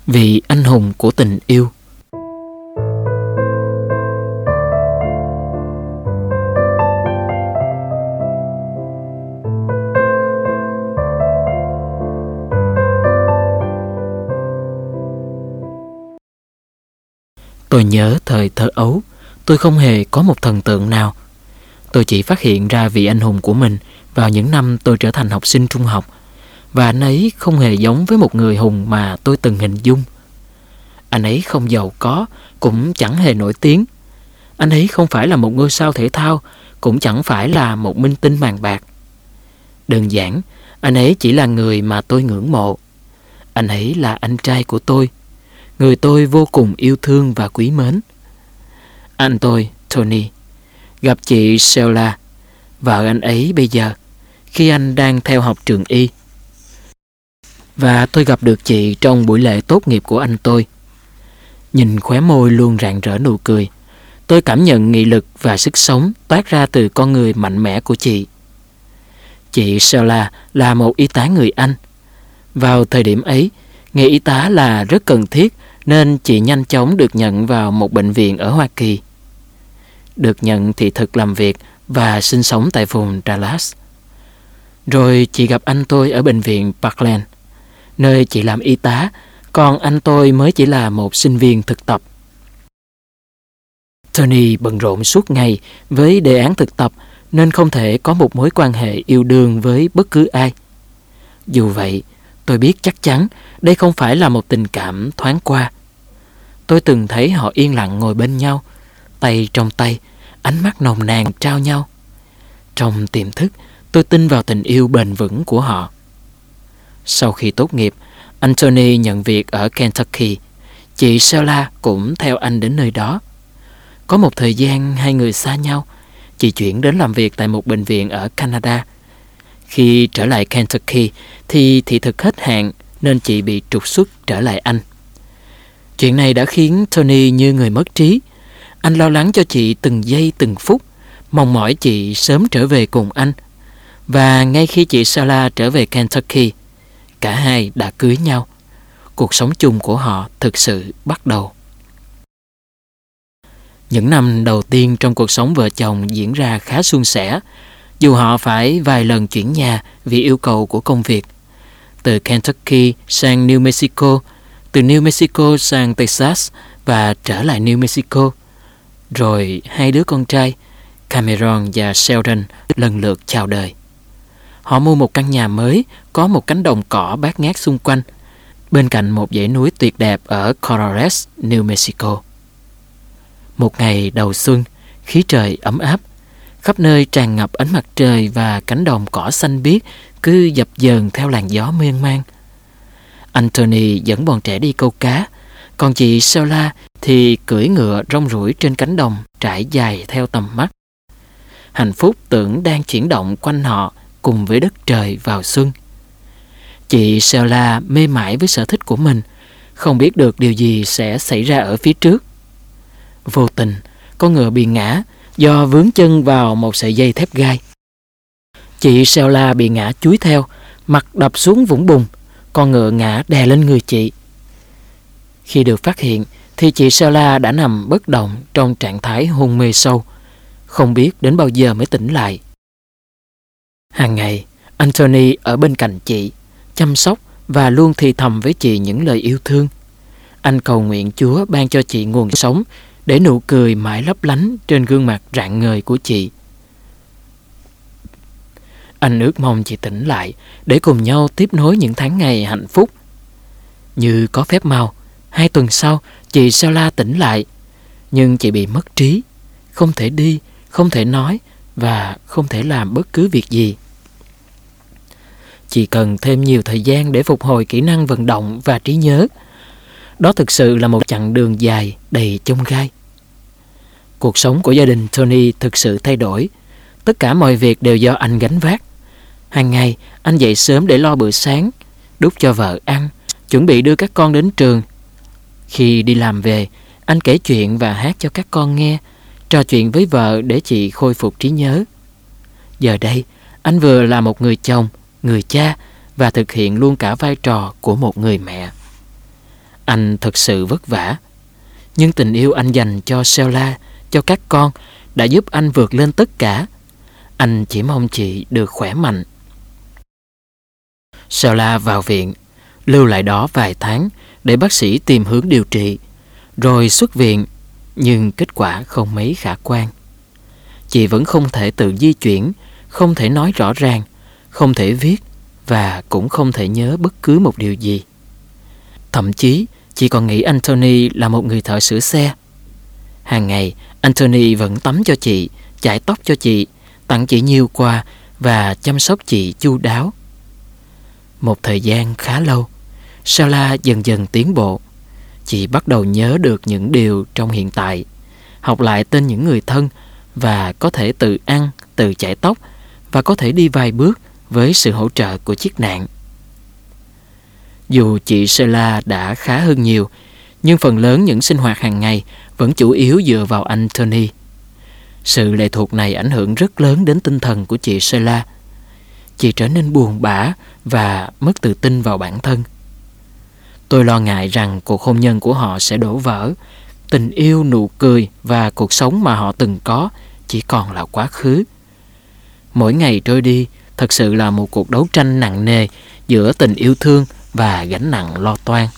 Vị anh hùng của tình yêu. Tôi nhớ thời thơ ấu, tôi không hề có một thần tượng nào. Tôi chỉ phát hiện ra vị anh hùng của mình vào những năm tôi trở thành học sinh trung học, và anh ấy không hề giống với một người hùng mà tôi từng hình dung. Anh ấy không giàu có, cũng chẳng hề nổi tiếng. Anh ấy không phải là một ngôi sao thể thao, cũng chẳng phải là một minh tinh màn bạc. Đơn giản, anh ấy chỉ là người mà tôi ngưỡng mộ. Anh ấy là anh trai của tôi, người tôi vô cùng yêu thương và quý mến. Anh tôi, Tony, gặp chị Sheila, vợ anh ấy bây giờ, khi anh đang theo học trường y. Và tôi gặp được chị trong buổi lễ tốt nghiệp của anh tôi. Nhìn khóe môi luôn rạng rỡ nụ cười, tôi cảm nhận nghị lực và sức sống toát ra từ con người mạnh mẽ của chị. Chị Sheila là một y tá người Anh. Vào thời điểm ấy, nghề y tá là rất cần thiết, nên chị nhanh chóng được nhận vào một bệnh viện ở Hoa Kỳ. Được nhận thị thực làm việc và sinh sống tại vùng Dallas. Rồi chị gặp anh tôi ở bệnh viện Parkland, nơi chị làm y tá, còn anh tôi mới chỉ là một sinh viên thực tập. Tony bận rộn suốt ngày với đề án thực tập nên không thể có một mối quan hệ yêu đương với bất cứ ai. Dù vậy, tôi biết chắc chắn đây không phải là một tình cảm thoáng qua. Tôi từng thấy họ yên lặng ngồi bên nhau, tay trong tay, ánh mắt nồng nàn trao nhau. Trong tiềm thức, tôi tin vào tình yêu bền vững của họ. Sau khi tốt nghiệp, Anthony nhận việc ở Kentucky. Chị Sheila cũng theo anh đến nơi đó. Có một thời gian hai người xa nhau, chị chuyển đến làm việc tại một bệnh viện ở Canada. Khi trở lại Kentucky thì thị thực hết hạn nên chị bị trục xuất trở lại Anh. Chuyện này đã khiến Tony như người mất trí. Anh lo lắng cho chị từng giây từng phút, mong mỏi chị sớm trở về cùng anh. Và ngay khi chị Sheila trở về Kentucky, cả hai đã cưới nhau. Cuộc sống chung của họ thực sự bắt đầu. Những năm đầu tiên trong cuộc sống vợ chồng diễn ra khá suôn sẻ, dù họ phải vài lần chuyển nhà vì yêu cầu của công việc. Từ Kentucky sang New Mexico, từ New Mexico sang Texas và trở lại New Mexico. Rồi hai đứa con trai, Cameron và Sheldon, lần lượt chào đời. Họ mua một căn nhà mới, có một cánh đồng cỏ bát ngát xung quanh, bên cạnh một dãy núi tuyệt đẹp ở Corrales, New Mexico. Một ngày đầu xuân, khí trời ấm áp, khắp nơi tràn ngập ánh mặt trời và cánh đồng cỏ xanh biếc cứ dập dờn theo làn gió miên man. Anthony dẫn bọn trẻ đi câu cá, còn chị Sheila thì cưỡi ngựa rong ruổi trên cánh đồng trải dài theo tầm mắt. Hạnh phúc tưởng đang chuyển động quanh họ cùng với đất trời vào xuân. Chị Sheila mê mải với sở thích của mình, không biết được điều gì sẽ xảy ra ở phía trước. Vô tình, con ngựa bị ngã do vướng chân vào một sợi dây thép gai. Chị Sheila bị ngã chúi theo, mặt đập xuống vũng bùn, con ngựa ngã đè lên người chị. Khi được phát hiện thì chị Sheila đã nằm bất động trong trạng thái hôn mê sâu, không biết đến bao giờ mới tỉnh lại. Hàng ngày, Anthony ở bên cạnh chị, chăm sóc và luôn thì thầm với chị những lời yêu thương. Anh cầu nguyện Chúa ban cho chị nguồn sống để nụ cười mãi lấp lánh trên gương mặt rạng ngời của chị. Anh ước mong chị tỉnh lại để cùng nhau tiếp nối những tháng ngày hạnh phúc. Như có phép màu, 2 tuần sau, chị Sheila tỉnh lại, nhưng chị bị mất trí, không thể đi, không thể nói và không thể làm bất cứ việc gì. Chị cần thêm nhiều thời gian để phục hồi kỹ năng vận động và trí nhớ. Đó thực sự là một chặng đường dài đầy chông gai. Cuộc sống của gia đình Tony thực sự thay đổi. Tất cả mọi việc đều do anh gánh vác. Hàng ngày, anh dậy sớm để lo bữa sáng, đút cho vợ ăn, chuẩn bị đưa các con đến trường. Khi đi làm về, anh kể chuyện và hát cho các con nghe, trò chuyện với vợ để chị khôi phục trí nhớ. Giờ đây, anh vừa là một người chồng, người cha và thực hiện luôn cả vai trò của một người mẹ. Anh thật sự vất vả, nhưng tình yêu anh dành cho Sheila, cho các con đã giúp anh vượt lên tất cả. Anh chỉ mong chị được khỏe mạnh. Sheila vào viện, lưu lại đó vài tháng để bác sĩ tìm hướng điều trị, rồi xuất viện, nhưng kết quả không mấy khả quan. Chị vẫn không thể tự di chuyển, không thể nói rõ ràng, không thể viết và cũng không thể nhớ bất cứ một điều gì. Thậm chí, chị còn nghĩ Anthony là một người thợ sửa xe. Hàng ngày, Anthony vẫn tắm cho chị, chải tóc cho chị, tặng chị nhiều quà và chăm sóc chị chu đáo. Một thời gian khá lâu, Sheila dần dần tiến bộ. Chị bắt đầu nhớ được những điều trong hiện tại, học lại tên những người thân và có thể tự ăn, tự chải tóc và có thể đi vài bước với sự hỗ trợ của chiếc nạng. Dù chị Sheila đã khá hơn nhiều, nhưng phần lớn những sinh hoạt hàng ngày vẫn chủ yếu dựa vào Anthony. Sự lệ thuộc này ảnh hưởng rất lớn đến tinh thần của chị Sheila. Chị trở nên buồn bã và mất tự tin vào bản thân. Tôi lo ngại rằng cuộc hôn nhân của họ sẽ đổ vỡ. Tình yêu, nụ cười và cuộc sống mà họ từng có chỉ còn là quá khứ. Mỗi ngày trôi đi thật sự là một cuộc đấu tranh nặng nề giữa tình yêu thương và gánh nặng lo toan.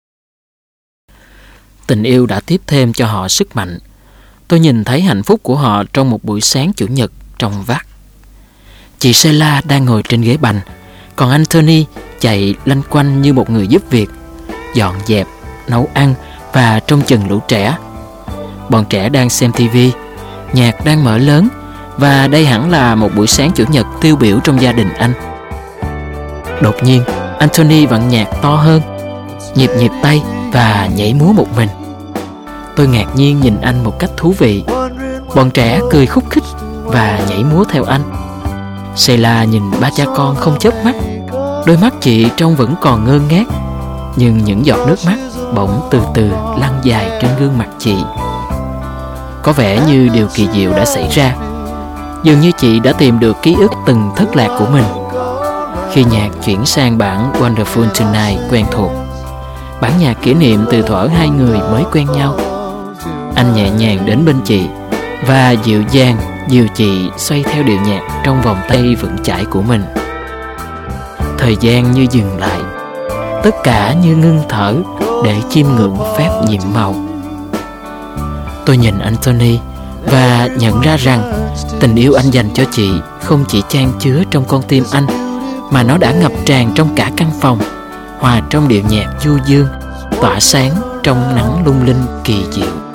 Tình yêu đã tiếp thêm cho họ sức mạnh. Tôi nhìn thấy hạnh phúc của họ trong một buổi sáng Chủ nhật trong vắt. Chị Sheila đang ngồi trên ghế bành, còn Anthony chạy lanh quanh như một người giúp việc, dọn dẹp, nấu ăn và trông chừng lũ trẻ. Bọn trẻ đang xem TV, nhạc đang mở lớn và đây hẳn là một buổi sáng Chủ nhật tiêu biểu trong gia đình anh. Đột nhiên, Anthony vặn nhạc to hơn, nhịp tay và nhảy múa một mình. Tôi ngạc nhiên nhìn anh một cách thú vị. Bọn trẻ cười khúc khích và nhảy múa theo anh. Sheila nhìn ba cha con không chớp mắt. Đôi mắt chị trông vẫn còn ngơ ngác, nhưng những giọt nước mắt bỗng từ từ lăn dài trên gương mặt chị. Có vẻ như điều kỳ diệu đã xảy ra. Dường như chị đã tìm được ký ức từng thất lạc của mình. Khi nhạc chuyển sang bản Wonderful Tonight quen thuộc, bản nhạc kỷ niệm từ thuở hai người mới quen nhau, anh nhẹ nhàng đến bên chị và dịu dàng dìu chị xoay theo điệu nhạc trong vòng tay vững chãi của mình. Thời gian như dừng lại, tất cả như ngưng thở để chiêm ngưỡng phép nhiệm màu. Tôi nhìn Anthony và nhận ra rằng tình yêu anh dành cho chị không chỉ chan chứa trong con tim anh, mà nó đã ngập tràn trong cả căn phòng, hòa trong điệu nhạc du dương, tỏa sáng trong nắng lung linh kỳ diệu.